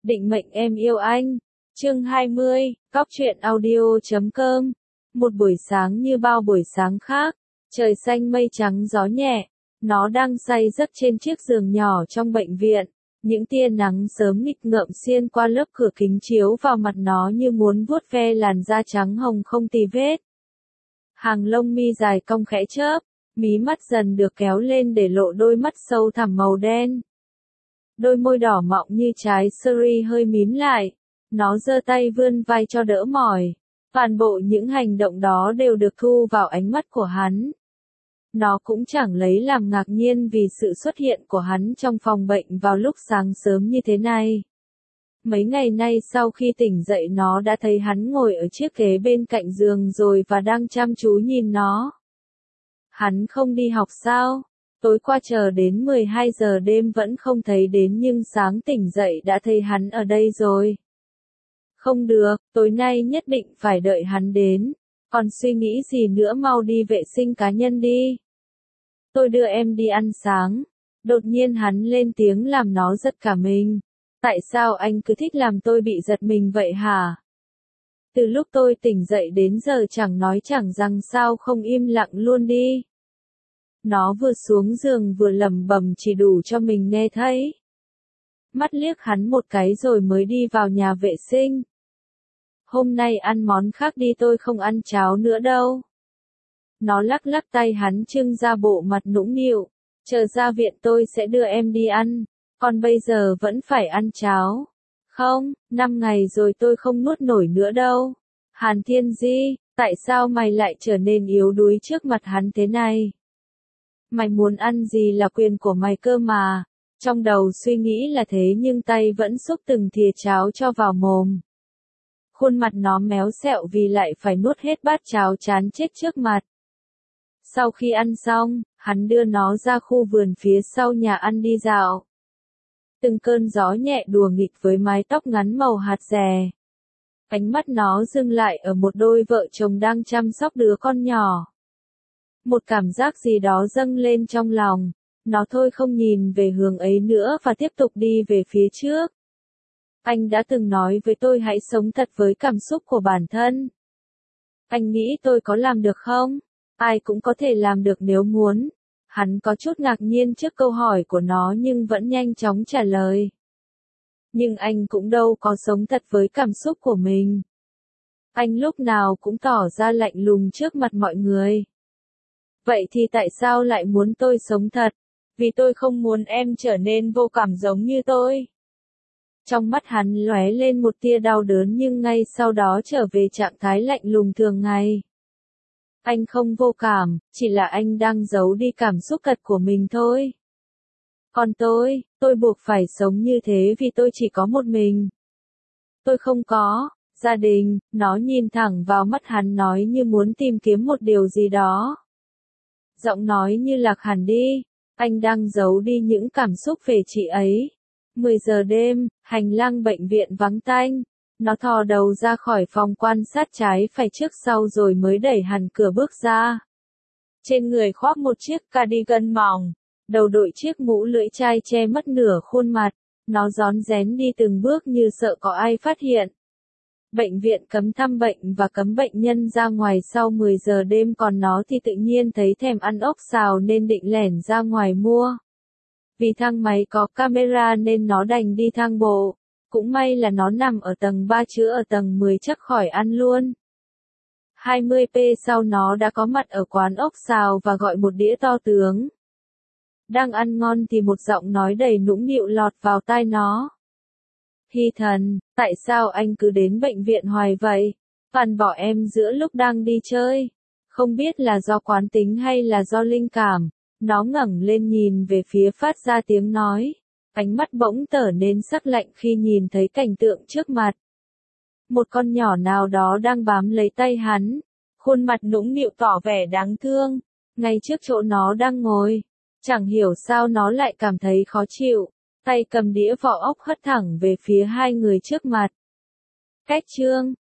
Định mệnh em yêu anh. Chương 20, Cóc truyện audio.com. Một buổi sáng như bao buổi sáng khác, trời xanh mây trắng gió nhẹ, nó đang say giấc trên chiếc giường nhỏ trong bệnh viện. Những tia nắng sớm nghịch ngợm xuyên qua lớp cửa kính chiếu vào mặt nó như muốn vuốt ve làn da trắng hồng không tì vết. Hàng lông mi dài cong khẽ chớp, mí mắt dần được kéo lên để lộ đôi mắt sâu thẳm màu đen. Đôi môi đỏ mọng như trái seri hơi mím lại, nó giơ tay vươn vai cho đỡ mỏi. Toàn bộ những hành động đó đều được thu vào ánh mắt của hắn. Nó cũng chẳng lấy làm ngạc nhiên vì sự xuất hiện của hắn trong phòng bệnh vào lúc sáng sớm như thế này. Mấy ngày nay sau khi tỉnh dậy nó đã thấy hắn ngồi ở chiếc ghế bên cạnh giường rồi và đang chăm chú nhìn nó. Hắn không đi học sao? Tối qua chờ đến 12 giờ đêm vẫn không thấy đến nhưng sáng tỉnh dậy đã thấy hắn ở đây rồi. Không được, tối nay nhất định phải đợi hắn đến. Còn suy nghĩ gì nữa, mau đi vệ sinh cá nhân đi. Tôi đưa em đi ăn sáng. Đột nhiên hắn lên tiếng làm nó giật cả mình. Tại sao anh cứ thích làm tôi bị giật mình vậy hả? Từ lúc tôi tỉnh dậy đến giờ chẳng nói chẳng rằng sao không im lặng luôn đi. Nó vừa xuống giường vừa lẩm bẩm chỉ đủ cho mình nghe thấy. Mắt liếc hắn một cái rồi mới đi vào nhà vệ sinh. Hôm nay ăn món khác đi, tôi không ăn cháo nữa đâu. Nó lắc lắc tay hắn trưng ra bộ mặt nũng nịu. Chờ ra viện tôi sẽ đưa em đi ăn. Còn bây giờ vẫn phải ăn cháo. Không, 5 ngày rồi tôi không nuốt nổi nữa đâu. Hàn Thiên Di, tại sao mày lại trở nên yếu đuối trước mặt hắn thế này? Mày muốn ăn gì là quyền của mày cơ mà. Trong đầu suy nghĩ là thế nhưng tay vẫn xúc từng thìa cháo cho vào mồm. Khuôn mặt nó méo xẹo vì lại phải nuốt hết bát cháo chán chết trước mặt. Sau khi ăn xong, hắn đưa nó ra khu vườn phía sau nhà ăn đi dạo. Từng cơn gió nhẹ đùa nghịch với mái tóc ngắn màu hạt dẻ. Ánh mắt nó dừng lại ở một đôi vợ chồng đang chăm sóc đứa con nhỏ. Một cảm giác gì đó dâng lên trong lòng. Nó thôi không nhìn về hướng ấy nữa và tiếp tục đi về phía trước. Anh đã từng nói với tôi hãy sống thật với cảm xúc của bản thân. Anh nghĩ tôi có làm được không? Ai cũng có thể làm được nếu muốn. Hắn có chút ngạc nhiên trước câu hỏi của nó nhưng vẫn nhanh chóng trả lời. Nhưng anh cũng đâu có sống thật với cảm xúc của mình. Anh lúc nào cũng tỏ ra lạnh lùng trước mặt mọi người. Vậy thì tại sao lại muốn tôi sống thật? Vì tôi không muốn em trở nên vô cảm giống như tôi. Trong mắt hắn lóe lên một tia đau đớn nhưng ngay sau đó trở về trạng thái lạnh lùng thường ngày. Anh không vô cảm, chỉ là anh đang giấu đi cảm xúc thật của mình thôi. Còn tôi buộc phải sống như thế vì tôi chỉ có một mình. Tôi không có gia đình. Nó nhìn thẳng vào mắt hắn nói như muốn tìm kiếm một điều gì đó. Giọng nói như lạc hẳn đi. Anh đang giấu đi những cảm xúc về chị ấy. 10 giờ đêm, hành lang bệnh viện vắng tanh. Nó thò đầu ra khỏi phòng quan sát trái phải trước sau rồi mới đẩy hẳn cửa bước ra. Trên người khoác một chiếc cardigan mỏng, đầu đội chiếc mũ lưỡi chai che mất nửa khuôn mặt. Nó rón rén đi từng bước như sợ có ai phát hiện. Bệnh viện cấm thăm bệnh và cấm bệnh nhân ra ngoài sau 10 giờ đêm, còn nó thì tự nhiên thấy thèm ăn ốc xào nên định lẻn ra ngoài mua. Vì thang máy có camera nên nó đành đi thang bộ. Cũng may là nó nằm ở tầng 3 chứ ở tầng 10 chắc khỏi ăn luôn. 20p sau nó đã có mặt ở quán ốc xào và gọi một đĩa to tướng. Đang ăn ngon thì một giọng nói đầy nũng nịu lọt vào tai nó. Hy Thần, tại sao anh cứ đến bệnh viện hoài vậy? Toàn bỏ em giữa lúc đang đi chơi. Không biết là do quán tính hay là do linh cảm. Nó ngẩng lên nhìn về phía phát ra tiếng nói. Ánh mắt bỗng trở nên sắc lạnh khi nhìn thấy cảnh tượng trước mặt. Một con nhỏ nào đó đang bám lấy tay hắn. Khuôn mặt nũng nịu tỏ vẻ đáng thương. Ngay trước chỗ nó đang ngồi. Chẳng hiểu sao nó lại cảm thấy khó chịu. Tay cầm đĩa vỏ ốc hất thẳng về phía hai người trước mặt. Cách chương